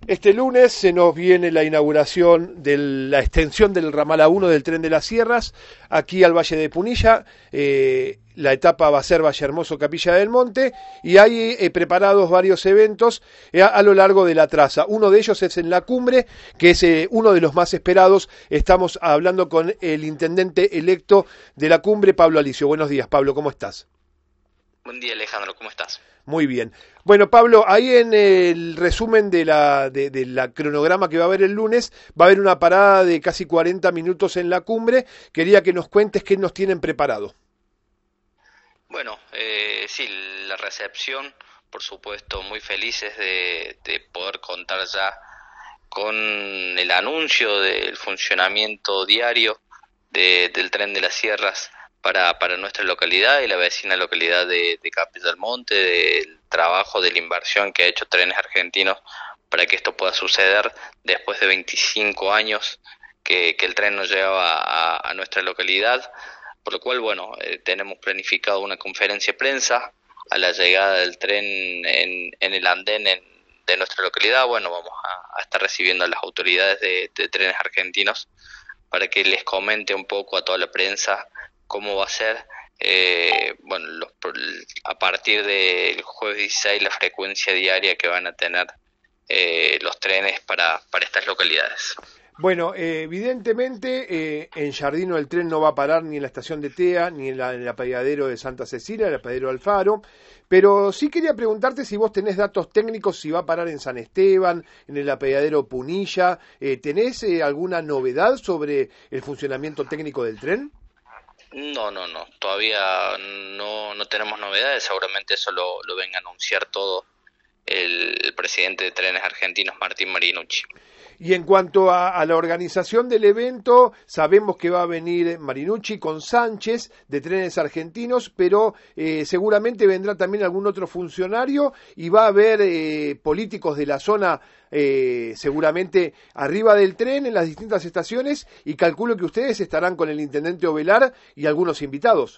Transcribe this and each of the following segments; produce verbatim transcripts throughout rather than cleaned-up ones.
Este lunes se nos viene la inauguración de la extensión del ramal A uno del Tren de las Sierras, aquí al Valle de Punilla. Eh, la etapa va a ser Valle Hermoso, Capilla del Monte, y hay eh, preparados varios eventos eh, a, a lo largo de la traza. Uno de ellos es en la cumbre, que es eh, uno de los más esperados. Estamos hablando con el intendente electo de la cumbre, Pablo Alicio. Buenos días, Pablo, ¿cómo estás? Buen día, Alejandro, ¿cómo estás? Muy bien. Bueno, Pablo, ahí en el resumen de la, de, de la cronograma que va a haber el lunes, va a haber una parada de casi cuarenta minutos en la cumbre. Quería que nos cuentes qué nos tienen preparado. Bueno, eh, sí, la recepción, por supuesto, muy felices de, de poder contar ya con el anuncio del funcionamiento diario de, del Tren de las Sierras para, para nuestra localidad y la vecina localidad de, de Capilla del Monte, del trabajo, de la inversión que ha hecho Trenes Argentinos para que esto pueda suceder después de veinticinco años que, que el tren nos lleva a, a nuestra localidad, por lo cual, bueno, eh, tenemos planificado una conferencia de prensa a la llegada del tren en, en el andén en, de nuestra localidad. Bueno, vamos a, a estar recibiendo a las autoridades de, de Trenes Argentinos para que les comente un poco a toda la prensa cómo va a ser, eh, bueno, los, a partir del jueves dieciséis la frecuencia diaria que van a tener eh, los trenes para, para estas localidades. Bueno, eh, evidentemente eh, en Jardino el tren no va a parar ni en la estación de Tea, ni en, la, en el apeadero de Santa Cecilia, el apeadero Alfaro, pero sí quería preguntarte si vos tenés datos técnicos, si va a parar en San Esteban, en el apeadero Punilla. Eh, ¿Tenés eh, alguna novedad sobre el funcionamiento técnico del tren? No, no, no, todavía no, no tenemos novedades, seguramente eso lo, lo venga a anunciar todo el, el presidente de Trenes Argentinos, Martín Marinucci. Y en cuanto a, a la organización del evento, sabemos que va a venir Marinucci con Sánchez de Trenes Argentinos, pero eh, seguramente vendrá también algún otro funcionario y va a haber eh, políticos de la zona eh, seguramente arriba del tren en las distintas estaciones, y calculo que ustedes estarán con el intendente Ovelar y algunos invitados.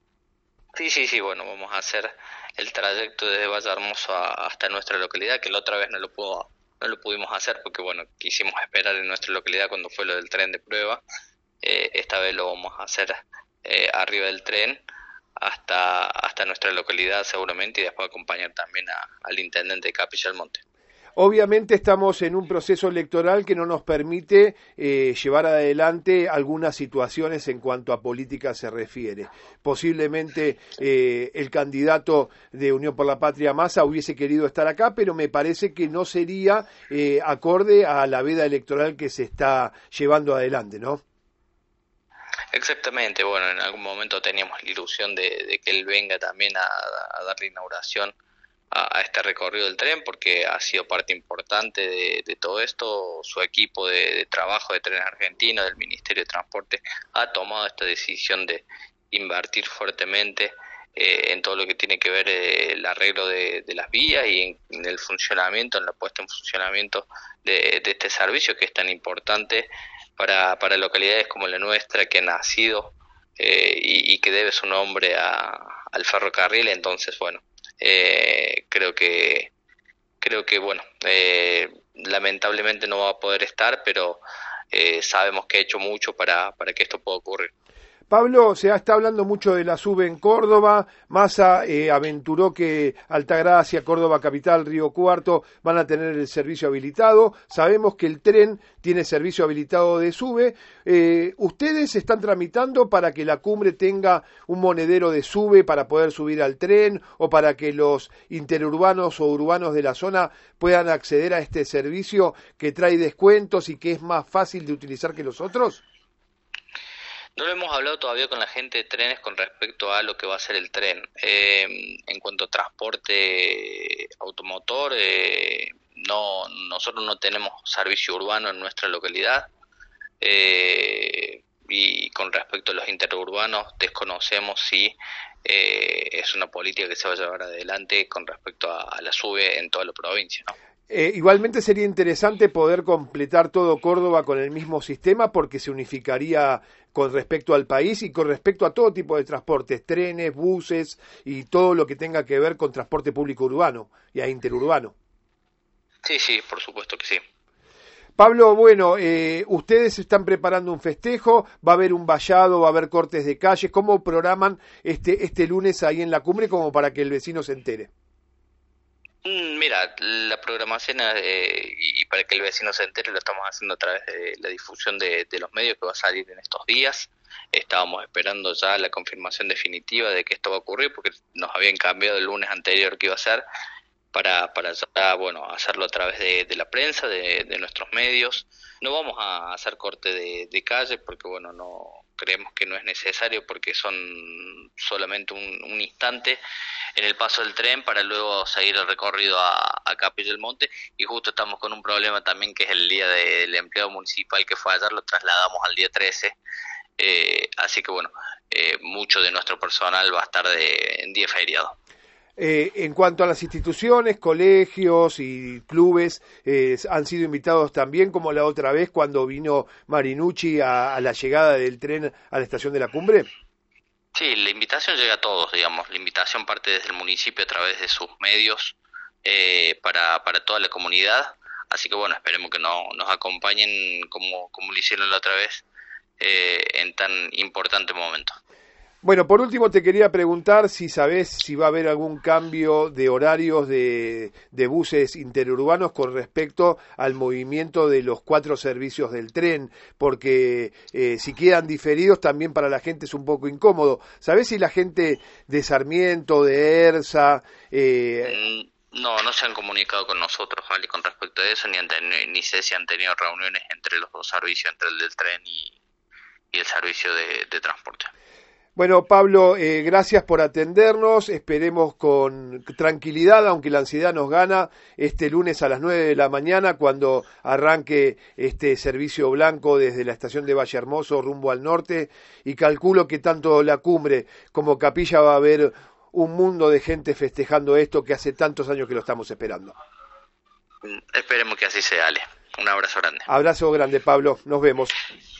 Sí, sí, sí, bueno, vamos a hacer el trayecto desde Valle Hermoso a, hasta nuestra localidad, que la otra vez no lo pudo no lo pudimos hacer porque, bueno, quisimos esperar en nuestra localidad cuando fue lo del tren de prueba. Eh, esta vez lo vamos a hacer eh, arriba del tren hasta hasta nuestra localidad seguramente, y después acompañar también a, al intendente de Capilla del Monte. Obviamente estamos en un proceso electoral que no nos permite eh, llevar adelante algunas situaciones en cuanto a política se refiere. Posiblemente eh, el candidato de Unión por la Patria, Massa, hubiese querido estar acá, pero me parece que no sería eh, acorde a la veda electoral que se está llevando adelante, ¿no? Exactamente, bueno, en algún momento teníamos la ilusión de, de que él venga también a, a dar la inauguración a, a este recorrido del tren, porque ha sido parte importante de, de todo esto. Su equipo de, de trabajo de Trenes Argentinos, del Ministerio de Transporte, ha tomado esta decisión de invertir fuertemente eh, en todo lo que tiene que ver eh, el arreglo de, de las vías y en, en el funcionamiento, en la puesta en funcionamiento de, de este servicio que es tan importante para, para localidades como la nuestra, que ha nacido eh, y, y que debe su nombre a, al ferrocarril. Entonces, bueno, eh, creo que creo que bueno eh, lamentablemente no va a poder estar, pero eh, sabemos que ha hecho mucho para, para que esto pueda ocurrir. Pablo, se está hablando mucho de la SUBE en Córdoba. Massa eh, aventuró que Altagracia, Córdoba Capital, Río Cuarto van a tener el servicio habilitado. Sabemos que el tren tiene servicio habilitado de SUBE. Eh, ¿Ustedes están tramitando para que la cumbre tenga un monedero de SUBE para poder subir al tren, o para que los interurbanos o urbanos de la zona puedan acceder a este servicio que trae descuentos y que es más fácil de utilizar que los otros? No lo hemos hablado todavía con la gente de Trenes con respecto a lo que va a ser el tren. Eh, en cuanto a transporte automotor, eh, no nosotros no tenemos servicio urbano en nuestra localidad. Eh, y con respecto a los interurbanos, desconocemos si eh, es una política que se va a llevar adelante con respecto a, a la SUBE en toda la provincia, ¿no? Eh, igualmente sería interesante poder completar todo Córdoba con el mismo sistema, porque se unificaría con respecto al país y con respecto a todo tipo de transportes, trenes, buses y todo lo que tenga que ver con transporte público urbano y a interurbano. Sí, sí, por supuesto que sí. Pablo, bueno, eh, ustedes están preparando un festejo, va a haber un vallado, va a haber cortes de calles. ¿Cómo programan este, este lunes ahí en la cumbre como para que el vecino se entere? Mira, la programación eh, y para que el vecino se entere lo estamos haciendo a través de la difusión de, de los medios que va a salir en estos días. Estábamos esperando ya la confirmación definitiva de que esto va a ocurrir porque nos habían cambiado el lunes anterior que iba a ser para, para ya, bueno, hacerlo a través de, de la prensa, de, de nuestros medios. No vamos a hacer corte de, de calle porque, bueno, no creemos que no es necesario porque son solamente un, un instante en el paso del tren para luego seguir el recorrido a, a Capilla del Monte, y justo estamos con un problema también que es el día del empleado municipal que fue ayer, lo trasladamos al día trece, eh, así que bueno, eh, mucho de nuestro personal va a estar de, en día feriado. Eh, en cuanto a las instituciones, colegios y clubes, eh, han sido invitados también, como la otra vez cuando vino Marinucci a, a la llegada del tren a la estación de la Cumbre. Sí, la invitación llega a todos, digamos, la invitación parte desde el municipio a través de sus medios eh, para, para toda la comunidad, así que bueno, esperemos que no, nos acompañen como, como lo hicieron la otra vez eh, en tan importante momento. Bueno, por último te quería preguntar si sabés si va a haber algún cambio de horarios de, de buses interurbanos con respecto al movimiento de los cuatro servicios del tren, porque eh, si quedan diferidos también para la gente es un poco incómodo. ¿Sabés si la gente de Sarmiento, de ERSA... Eh... No, no se han comunicado con nosotros, ¿vale? Con respecto a eso, ni, han tenido, ni sé si han tenido reuniones entre los dos servicios, entre el del tren y, y el servicio de, de transporte. Bueno, Pablo, eh, gracias por atendernos. Esperemos con tranquilidad, aunque la ansiedad nos gana, este lunes a las nueve de la mañana, cuando arranque este servicio blanco desde la estación de Valle Hermoso rumbo al norte. Y calculo que tanto la Cumbre como Capilla va a haber un mundo de gente festejando esto que hace tantos años que lo estamos esperando. Esperemos que así sea, Ale. Un abrazo grande. Abrazo grande, Pablo. Nos vemos.